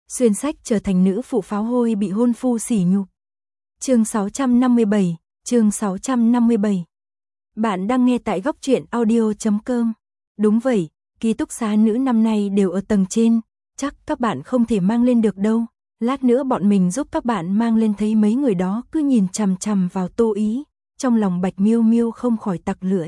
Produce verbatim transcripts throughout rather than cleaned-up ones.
xuyên sách trở thành nữ phụ pháo hôi bị hôn phu sỉ nhục. Chương sáu trăm năm mươi bảy, chương sáu trăm năm mươi bảy. Bạn đang nghe tại góc truyện audio chấm com. Đúng vậy, ký túc xá nữ năm nay đều ở tầng trên, chắc các bạn không thể mang lên được đâu. Lát nữa bọn mình giúp các bạn mang lên. Thấy mấy người đó cứ nhìn chằm chằm vào Tô Ý, trong lòng Bạch Miêu Miêu không khỏi tặc lưỡi.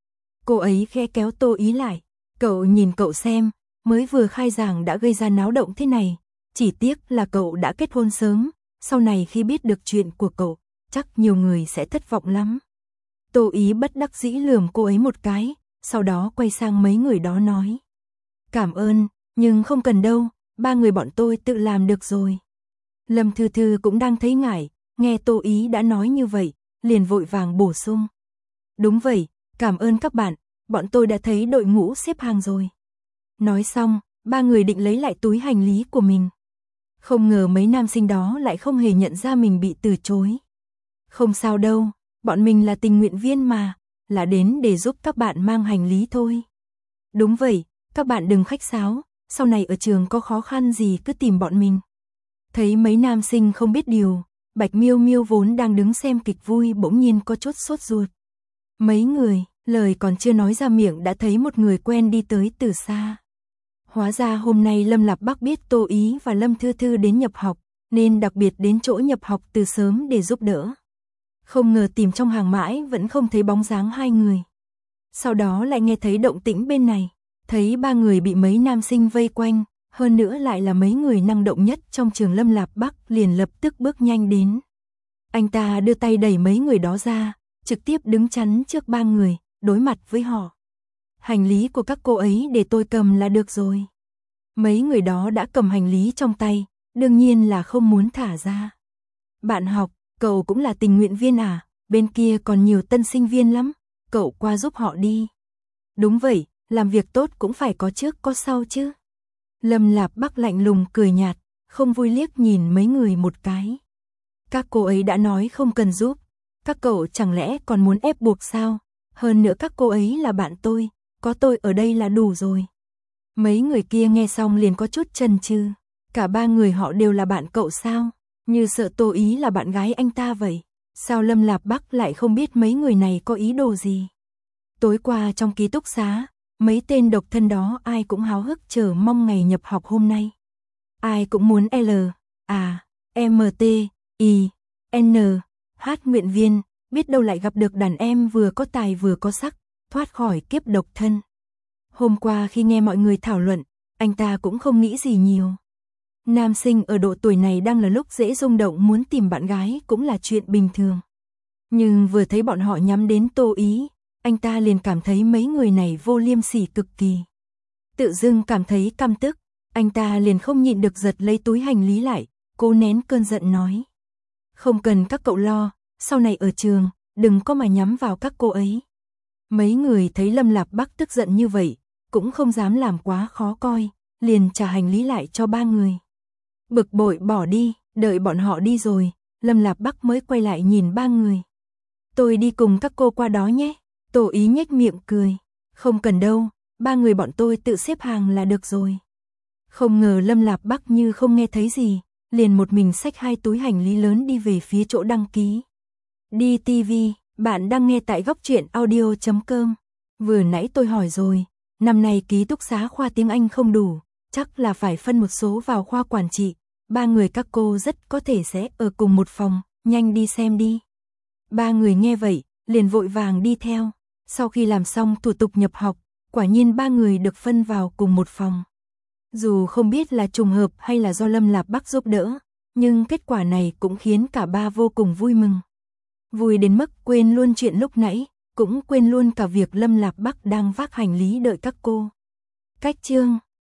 Cô ấy khẽ kéo Tô Ý lại, cậu nhìn cậu xem, mới vừa khai giảng đã gây ra náo động thế này, chỉ tiếc là cậu đã kết hôn sớm, sau này khi biết được chuyện của cậu, chắc nhiều người sẽ thất vọng lắm. Tô Ý bất đắc dĩ lườm cô ấy một cái, sau đó quay sang mấy người đó nói. Cảm ơn, nhưng không cần đâu, ba người bọn tôi tự làm được rồi. Lâm Thư Thư cũng đang thấy ngại, nghe Tô Ý đã nói như vậy, liền vội vàng bổ sung. Đúng vậy, cảm ơn các bạn, bọn tôi đã thấy đội ngũ xếp hàng rồi. Nói xong, ba người định lấy lại túi hành lý của mình. Không ngờ mấy nam sinh đó lại không hề nhận ra mình bị từ chối. Không sao đâu, bọn mình là tình nguyện viên mà, là đến để giúp các bạn mang hành lý thôi. Đúng vậy, các bạn đừng khách sáo, sau này ở trường có khó khăn gì cứ tìm bọn mình. Thấy mấy nam sinh không biết điều, Bạch Miêu Miêu vốn đang đứng xem kịch vui bỗng nhiên có chút sốt ruột. Mấy người, lời còn chưa nói ra miệng đã thấy một người quen đi tới từ xa. Hóa ra hôm nay Lâm Lạp Bắc biết Tô Ý và Lâm Thư Thư đến nhập học, nên đặc biệt đến chỗ nhập học từ sớm để giúp đỡ. Không ngờ tìm trong hàng mãi vẫn không thấy bóng dáng hai người. Sau đó lại nghe thấy động tĩnh bên này, thấy ba người bị mấy nam sinh vây quanh, hơn nữa lại là mấy người năng động nhất trong trường. Lâm Lạp Bắc liền lập tức bước nhanh đến. Anh ta đưa tay đẩy mấy người đó ra, trực tiếp đứng chắn trước ba người, đối mặt với họ. Hành lý của các cô ấy để tôi cầm là được rồi. Mấy người đó đã cầm hành lý trong tay, đương nhiên là không muốn thả ra. Bạn học, cậu cũng là tình nguyện viên à, bên kia còn nhiều tân sinh viên lắm, cậu qua giúp họ đi. Đúng vậy, làm việc tốt cũng phải có trước có sau chứ. Lâm Lạp Bắc lạnh lùng cười nhạt, không vui liếc nhìn mấy người một cái. Các cô ấy đã nói không cần giúp, các cậu chẳng lẽ còn muốn ép buộc sao? Hơn nữa các cô ấy là bạn tôi, có tôi ở đây là đủ rồi. Mấy người kia nghe xong liền có chút chần chừ, cả ba người họ đều là bạn cậu sao? Như sợ Tô Ý là bạn gái anh ta vậy. Sao Lâm Lạp Bắc lại không biết mấy người này có ý đồ gì? Tối qua trong ký túc xá, mấy tên độc thân đó ai cũng háo hức chờ mong ngày nhập học hôm nay. Ai cũng muốn L, A, M T, I, N, H nguyện viên, biết đâu lại gặp được đàn em vừa có tài vừa có sắc, thoát khỏi kiếp độc thân. Hôm qua khi nghe mọi người thảo luận, anh ta cũng không nghĩ gì nhiều. Nam sinh ở độ tuổi này đang là lúc dễ rung động, muốn tìm bạn gái cũng là chuyện bình thường. Nhưng vừa thấy bọn họ nhắm đến Tô Ý, anh ta liền cảm thấy mấy người này vô liêm sỉ cực kỳ. Tự dưng cảm thấy căm tức, anh ta liền không nhịn được giật lấy túi hành lý lại, cố nén cơn giận nói. Không cần các cậu lo, sau này ở trường, đừng có mà nhắm vào các cô ấy. Mấy người thấy Lâm Lạp Bắc tức giận như vậy, cũng không dám làm quá khó coi, liền trả hành lý lại cho ba người. Bực bội bỏ đi, đợi bọn họ đi rồi, Lâm Lạp Bắc mới quay lại nhìn ba người. Tôi đi cùng các cô qua đó nhé. Tô Ý nhếch miệng cười. Không cần đâu, ba người bọn tôi tự xếp hàng là được rồi. Không ngờ Lâm Lạp Bắc như không nghe thấy gì, liền một mình xách hai túi hành lý lớn đi về phía chỗ đăng ký. Đi ti vi, bạn đang nghe tại góc truyện audio chấm com. Vừa nãy tôi hỏi rồi, năm nay ký túc xá khoa tiếng Anh không đủ, chắc là phải phân một số vào khoa quản trị. Ba người các cô rất có thể sẽ ở cùng một phòng, nhanh đi xem đi. Ba người nghe vậy, liền vội vàng đi theo. Sau khi làm xong thủ tục nhập học, quả nhiên ba người được phân vào cùng một phòng. Dù không biết là trùng hợp hay là do Lâm Lạp Bắc giúp đỡ, nhưng kết quả này cũng khiến cả ba vô cùng vui mừng. Vui đến mức quên luôn chuyện lúc nãy, cũng quên luôn cả việc Lâm Lạp Bắc đang vác hành lý đợi các cô. Cách chương